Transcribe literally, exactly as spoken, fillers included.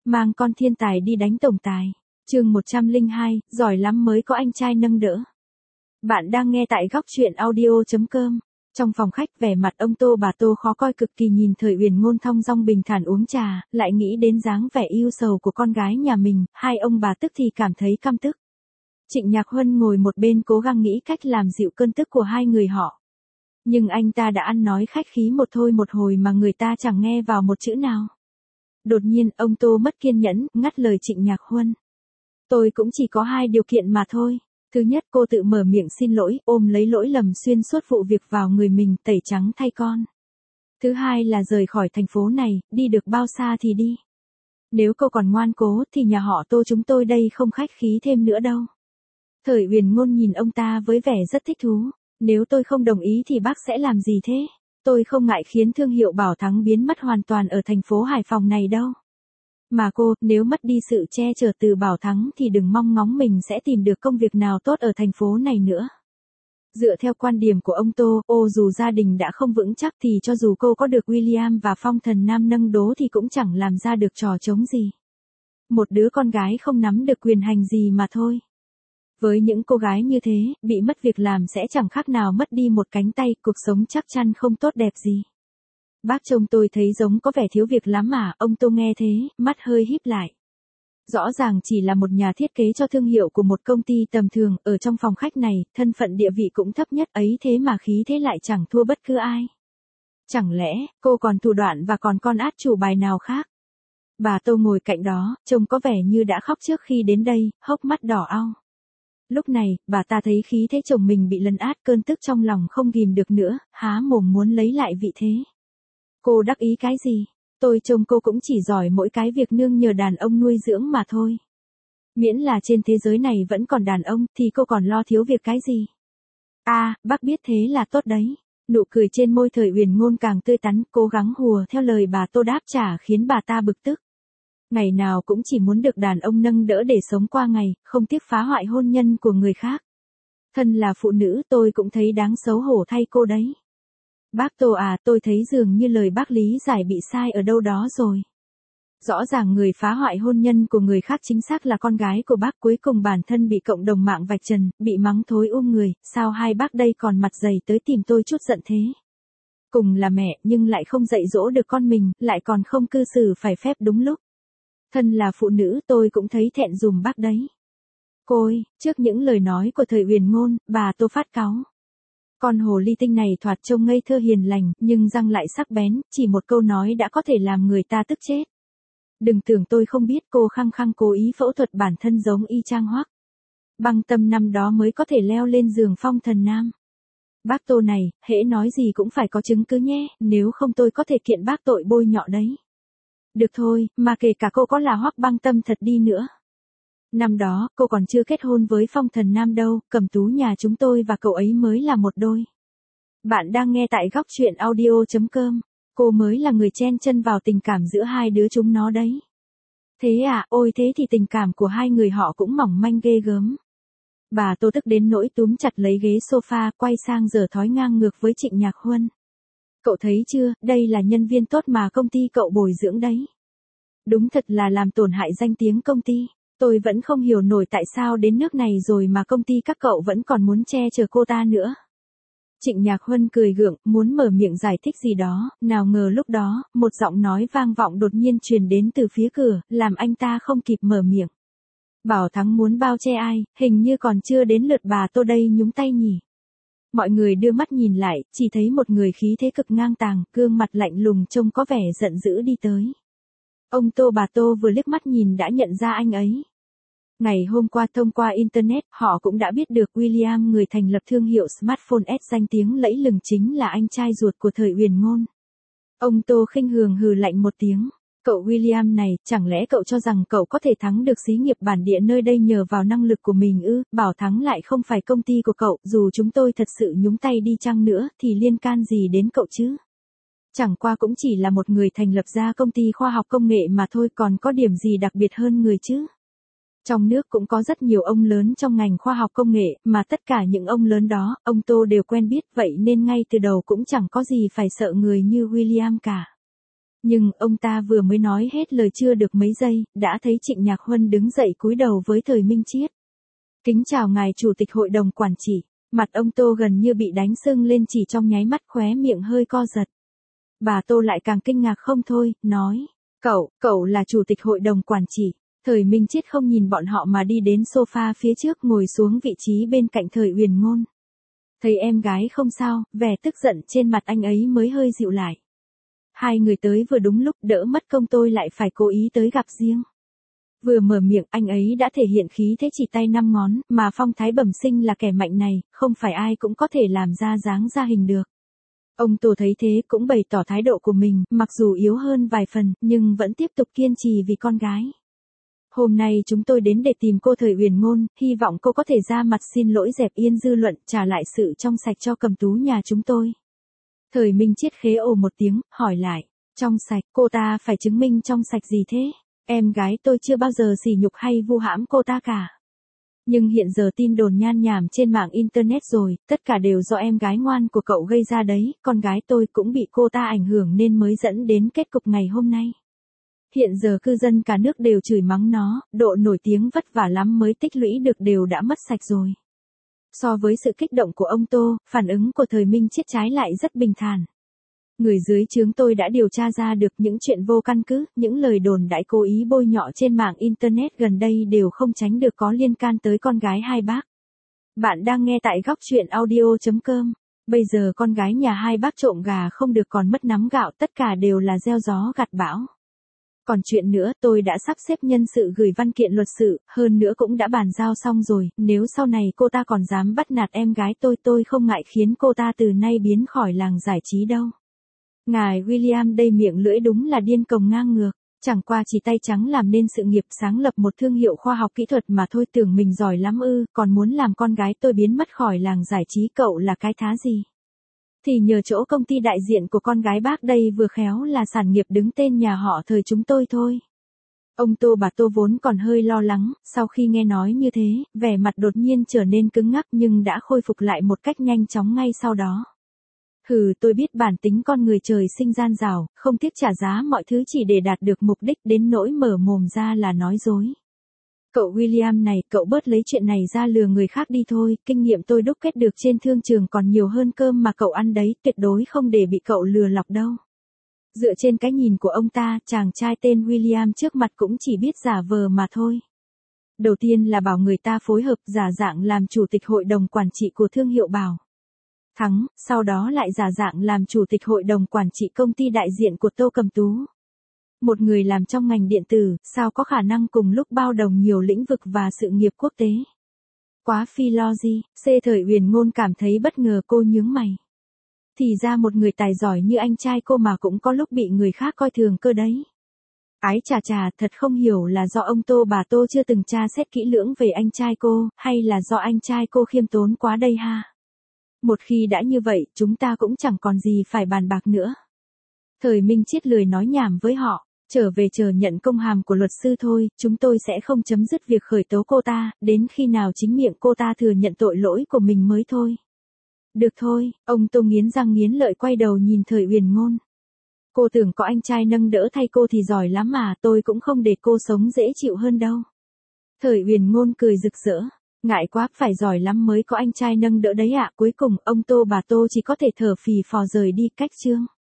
Mang con thiên tài đi đánh tổng tài. Chương một trăm lẻ hai, giỏi lắm mới có anh trai nâng đỡ. Bạn đang nghe tại góc truyện audio chấm com. Trong phòng khách, vẻ mặt ông Tô bà Tô khó coi cực kỳ, nhìn Thời Uyển Ngôn thong dong bình thản uống trà, lại nghĩ đến dáng vẻ yêu sầu của con gái nhà mình, hai ông bà tức thì cảm thấy căm tức. Trịnh Nhạc Huân ngồi một bên cố gắng nghĩ cách làm dịu cơn tức của hai người họ. Nhưng anh ta đã ăn nói khách khí một thôi một hồi mà người ta chẳng nghe vào một chữ nào. Đột nhiên, ông Tô mất kiên nhẫn, ngắt lời Trịnh Nhạc Huân. Tôi cũng chỉ có hai điều kiện mà thôi. Thứ nhất, cô tự mở miệng xin lỗi, ôm lấy lỗi lầm xuyên suốt vụ việc vào người mình, tẩy trắng thay con. Thứ hai là rời khỏi thành phố này, đi được bao xa thì đi. Nếu cô còn ngoan cố thì nhà họ Tô chúng tôi đây không khách khí thêm nữa đâu. Thời Uyển Ngôn nhìn ông ta với vẻ rất thích thú. Nếu tôi không đồng ý thì bác sẽ làm gì thế? Tôi không ngại khiến thương hiệu Bảo Thắng biến mất hoàn toàn ở thành phố Hải Phòng này đâu. Mà cô, nếu mất đi sự che chở từ Bảo Thắng thì đừng mong ngóng mình sẽ tìm được công việc nào tốt ở thành phố này nữa. Dựa theo quan điểm của ông Tô, ô dù gia đình đã không vững chắc thì cho dù cô có được William và Phong Thần Nam nâng đố thì cũng chẳng làm ra được trò trống gì. Một đứa con gái không nắm được quyền hành gì mà thôi. Với những cô gái như thế, bị mất việc làm sẽ chẳng khác nào mất đi một cánh tay, cuộc sống chắc chắn không tốt đẹp gì. Bác chồng tôi thấy giống có vẻ thiếu việc lắm mà, ông Tô nghe thế, mắt hơi híp lại. Rõ ràng chỉ là một nhà thiết kế cho thương hiệu của một công ty tầm thường, ở trong phòng khách này, thân phận địa vị cũng thấp nhất ấy thế mà khí thế lại chẳng thua bất cứ ai. Chẳng lẽ, cô còn thủ đoạn và còn con át chủ bài nào khác? Bà Tô ngồi cạnh đó, trông có vẻ như đã khóc trước khi đến đây, hốc mắt đỏ au. Lúc này, bà ta thấy khí thế chồng mình bị lấn át, cơn tức trong lòng không ghim được nữa, há mồm muốn lấy lại vị thế. Cô đắc ý cái gì? Tôi trông cô cũng chỉ giỏi mỗi cái việc nương nhờ đàn ông nuôi dưỡng mà thôi. Miễn là trên thế giới này vẫn còn đàn ông thì cô còn lo thiếu việc cái gì? À, bác biết thế là tốt đấy. Nụ cười trên môi Thời Uyển Ngôn càng tươi tắn, cố gắng hùa theo lời bà Tô đáp trả khiến bà ta bực tức. Ngày nào cũng chỉ muốn được đàn ông nâng đỡ để sống qua ngày, không tiếc phá hoại hôn nhân của người khác. Thân là phụ nữ tôi cũng thấy đáng xấu hổ thay cô đấy. Bác Tô à, tôi thấy dường như lời bác lý giải bị sai ở đâu đó rồi. Rõ ràng người phá hoại hôn nhân của người khác chính xác là con gái của bác, cuối cùng bản thân bị cộng đồng mạng vạch trần, bị mắng thối um người, sao hai bác đây còn mặt dày tới tìm tôi chút giận thế? Cùng là mẹ nhưng lại không dạy dỗ được con mình, lại còn không cư xử phải phép đúng lúc. Thân là phụ nữ tôi cũng thấy thẹn dùm bác đấy. Côi, trước những lời nói của Thời Uyển Ngôn, bà Tô phát cáu. Con hồ ly tinh này thoạt trông ngây thơ hiền lành, nhưng răng lại sắc bén, chỉ một câu nói đã có thể làm người ta tức chết. Đừng tưởng tôi không biết, cô khăng khăng cố ý phẫu thuật bản thân giống y chang Hoắc Băng Tâm năm đó mới có thể leo lên giường Phong Thần Nam. Bác Tô này, hễ nói gì cũng phải có chứng cứ nhé, nếu không tôi có thể kiện bác tội bôi nhọ đấy. Được thôi, mà kể cả cô có là Hoắc Băng Tâm thật đi nữa. Năm đó, cô còn chưa kết hôn với Phong Thần Nam đâu, Cẩm Tú nhà chúng tôi và cậu ấy mới là một đôi. Bạn đang nghe tại góc truyện audio chấm com. Cô mới là người chen chân vào tình cảm giữa hai đứa chúng nó đấy. Thế à, ôi thế thì tình cảm của hai người họ cũng mỏng manh ghê gớm. Bà Tô tức đến nỗi túm chặt lấy ghế sofa, quay sang giở thói ngang ngược với Trịnh Nhạc Huân. Cậu thấy chưa, đây là nhân viên tốt mà công ty cậu bồi dưỡng đấy. Đúng thật là làm tổn hại danh tiếng công ty. Tôi vẫn không hiểu nổi tại sao đến nước này rồi mà công ty các cậu vẫn còn muốn che chở cô ta nữa. Trịnh Nhạc Huân cười gượng, muốn mở miệng giải thích gì đó, nào ngờ lúc đó, một giọng nói vang vọng đột nhiên truyền đến từ phía cửa, làm anh ta không kịp mở miệng. Bảo Thắng muốn bao che ai, hình như còn chưa đến lượt bà Tô đây nhúng tay nhỉ. Mọi người đưa mắt nhìn lại, chỉ thấy một người khí thế cực ngang tàng, gương mặt lạnh lùng trông có vẻ giận dữ đi tới. Ông Tô bà Tô vừa liếc mắt nhìn đã nhận ra anh ấy. Ngày hôm qua thông qua Internet, họ cũng đã biết được William, người thành lập thương hiệu smartphone S danh tiếng lẫy lừng, chính là anh trai ruột của Thời Uyển Ngôn. Ông Tô khinh hường hừ lạnh một tiếng. Cậu William này, chẳng lẽ cậu cho rằng cậu có thể thắng được xí nghiệp bản địa nơi đây nhờ vào năng lực của mình ư? Bảo Thắng lại không phải công ty của cậu, dù chúng tôi thật sự nhúng tay đi chăng nữa thì liên can gì đến cậu chứ? Chẳng qua cũng chỉ là một người thành lập ra công ty khoa học công nghệ mà thôi, còn có điểm gì đặc biệt hơn người chứ? Trong nước cũng có rất nhiều ông lớn trong ngành khoa học công nghệ, mà tất cả những ông lớn đó, ông Tô đều quen biết, vậy nên ngay từ đầu cũng chẳng có gì phải sợ người như William cả. Nhưng ông ta vừa mới nói hết lời chưa được mấy giây, đã thấy Trịnh Nhạc Huân đứng dậy cúi đầu với Thời Minh Chiết. Kính chào ngài chủ tịch hội đồng quản trị. Mặt ông Tô gần như bị đánh sưng lên chỉ trong nháy mắt, khóe miệng hơi co giật. Bà Tô lại càng kinh ngạc không thôi, nói. Cậu, cậu là chủ tịch hội đồng quản trị. Thời Minh Chiết không nhìn bọn họ mà đi đến sofa phía trước ngồi xuống vị trí bên cạnh Thời Uyển Ngôn. Thấy em gái không sao, vẻ tức giận trên mặt anh ấy mới hơi dịu lại. Hai người tới vừa đúng lúc, đỡ mất công tôi lại phải cố ý tới gặp riêng. Vừa mở miệng anh ấy đã thể hiện khí thế chỉ tay năm ngón, mà phong thái bẩm sinh là kẻ mạnh này, không phải ai cũng có thể làm ra dáng ra hình được. Ông Tô thấy thế cũng bày tỏ thái độ của mình, mặc dù yếu hơn vài phần, nhưng vẫn tiếp tục kiên trì vì con gái. Hôm nay chúng tôi đến để tìm cô Thời Uyển Ngôn, hy vọng cô có thể ra mặt xin lỗi dẹp yên dư luận, trả lại sự trong sạch cho Cầm Tú nhà chúng tôi. Thời Minh Chiết khế ồ một tiếng, hỏi lại, trong sạch, cô ta phải chứng minh trong sạch gì thế? Em gái tôi chưa bao giờ sỉ nhục hay vu hãm cô ta cả. Nhưng hiện giờ tin đồn nhan nhảm trên mạng Internet rồi, tất cả đều do em gái ngoan của cậu gây ra đấy, con gái tôi cũng bị cô ta ảnh hưởng nên mới dẫn đến kết cục ngày hôm nay. Hiện giờ cư dân cả nước đều chửi mắng nó, độ nổi tiếng vất vả lắm mới tích lũy được đều đã mất sạch rồi. So với sự kích động của ông Tô, phản ứng của Thời Minh Chiết trái lại rất bình thản. Người dưới trướng tôi đã điều tra ra được những chuyện vô căn cứ, những lời đồn đại cố ý bôi nhọ trên mạng Internet gần đây đều không tránh được có liên can tới con gái hai bác. Bạn đang nghe tại góc truyện audio chấm com. Bây giờ con gái nhà hai bác trộm gà không được còn mất nắm gạo, tất cả đều là gieo gió gặt bão. Còn chuyện nữa, tôi đã sắp xếp nhân sự gửi văn kiện luật sự, hơn nữa cũng đã bàn giao xong rồi, nếu sau này cô ta còn dám bắt nạt em gái tôi tôi không ngại khiến cô ta từ nay biến khỏi làng giải trí đâu. Ngài William đây miệng lưỡi đúng là điên cồng ngang ngược, chẳng qua chỉ tay trắng làm nên sự nghiệp sáng lập một thương hiệu khoa học kỹ thuật mà thôi, tưởng mình giỏi lắm ư, còn muốn làm con gái tôi biến mất khỏi làng giải trí, cậu là cái thá gì? Thì nhờ chỗ công ty đại diện của con gái bác đây vừa khéo là sản nghiệp đứng tên nhà họ Thời chúng tôi thôi. Ông Tô bà Tô vốn còn hơi lo lắng, sau khi nghe nói như thế, vẻ mặt đột nhiên trở nên cứng ngắc nhưng đã khôi phục lại một cách nhanh chóng ngay sau đó. Hừ, tôi biết bản tính con người trời sinh gian dảo, không tiếc trả giá mọi thứ chỉ để đạt được mục đích, đến nỗi mở mồm ra là nói dối. Cậu William này, cậu bớt lấy chuyện này ra lừa người khác đi thôi, kinh nghiệm tôi đúc kết được trên thương trường còn nhiều hơn cơm mà cậu ăn đấy, tuyệt đối không để bị cậu lừa lọc đâu. Dựa trên cái nhìn của ông ta, chàng trai tên William trước mặt cũng chỉ biết giả vờ mà thôi. Đầu tiên là bảo người ta phối hợp giả dạng làm chủ tịch hội đồng quản trị của thương hiệu Bảo Thắng, sau đó lại giả dạng làm chủ tịch hội đồng quản trị công ty đại diện của Tô Cầm Tú. Một người làm trong ngành điện tử, sao có khả năng cùng lúc bao đồng nhiều lĩnh vực và sự nghiệp quốc tế. Quá phi logic, C. Thời Uyển Ngôn cảm thấy bất ngờ, cô nhướng mày. Thì ra một người tài giỏi như anh trai cô mà cũng có lúc bị người khác coi thường cơ đấy. Ái chà chà, thật không hiểu là do ông Tô bà Tô chưa từng tra xét kỹ lưỡng về anh trai cô, hay là do anh trai cô khiêm tốn quá đây ha. Một khi đã như vậy, chúng ta cũng chẳng còn gì phải bàn bạc nữa. Thời Minh Chiết lười nói nhảm với họ, trở về chờ nhận công hàm của luật sư thôi, chúng tôi sẽ không chấm dứt việc khởi tố cô ta, đến khi nào chính miệng cô ta thừa nhận tội lỗi của mình mới thôi. Được thôi, ông Tô nghiến răng nghiến lợi quay đầu nhìn Thời Uyển Ngôn. Cô tưởng có anh trai nâng đỡ thay cô thì giỏi lắm mà, tôi cũng không để cô sống dễ chịu hơn đâu. Thời Uyển Ngôn cười rực rỡ. Ngại quá, phải giỏi lắm mới có anh trai nâng đỡ đấy ạ. Cuối cùng, ông Tô bà Tô chỉ có thể thở phì phò rời đi, cách chương.